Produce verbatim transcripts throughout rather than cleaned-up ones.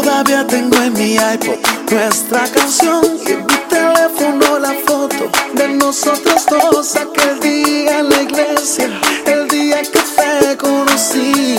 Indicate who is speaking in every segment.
Speaker 1: Todavía tengo en mi iPod nuestra canción y en mi teléfono la foto de nosotros dos aquel día en la iglesia, el día que te conocí.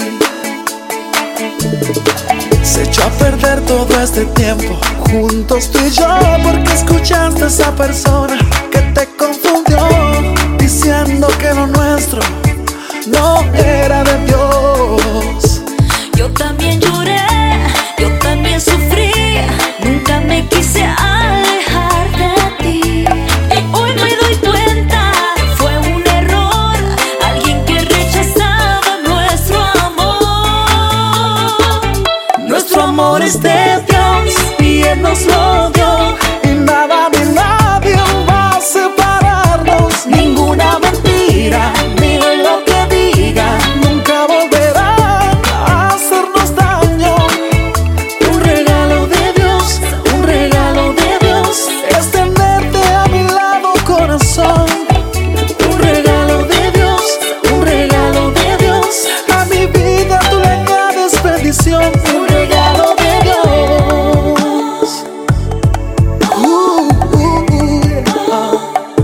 Speaker 1: Se echó a perder todo este tiempo juntos tú y yo, porque escuchaste a esa persona que te confundió, diciendo que lo nuestro no era de Dios.
Speaker 2: Yo también lloré, yo también sufrí, nunca me quise alejar de ti. Y hoy me doy cuenta, fue un error, alguien que rechazaba nuestro amor.
Speaker 1: Nuestro amor es de Dios y Él nos lo dio, y nada ni nadie va a separarnos. Ninguna mentira, ni lo que diga, nunca volverá a hacernos daño. Un regalo de Dios, un regalo de Dios, es tenerte a mi lado, corazón. Un regalo de Dios, un regalo de Dios, a mi vida tú le añades bendición. Un regalo de Dios. Uh, uh, uh,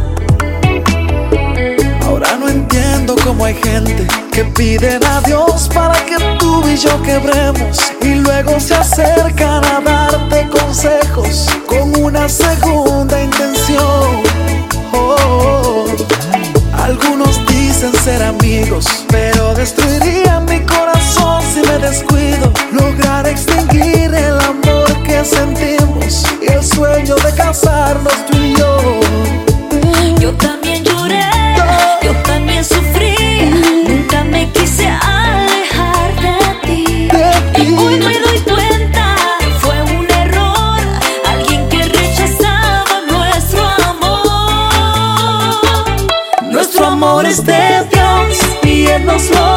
Speaker 1: uh. Ahora no entiendo cómo hay gente que piden a Dios para que tú y yo quebremos, y luego se acercan a darte consejos con una segunda intención. Oh, oh, oh. Algunos dicen ser amigos, pero destruirían mi corazón si me descuido. Lograr extinguir el amor que sentimos y el sueño de casarnos tú y yo.
Speaker 2: Yo también lloré, yo también sufrí, nunca me quise alejar de ti. Y hoy me doy cuenta, fue un error, alguien que rechazaba nuestro amor.
Speaker 1: Nuestro amor es de Dios y Él nos lo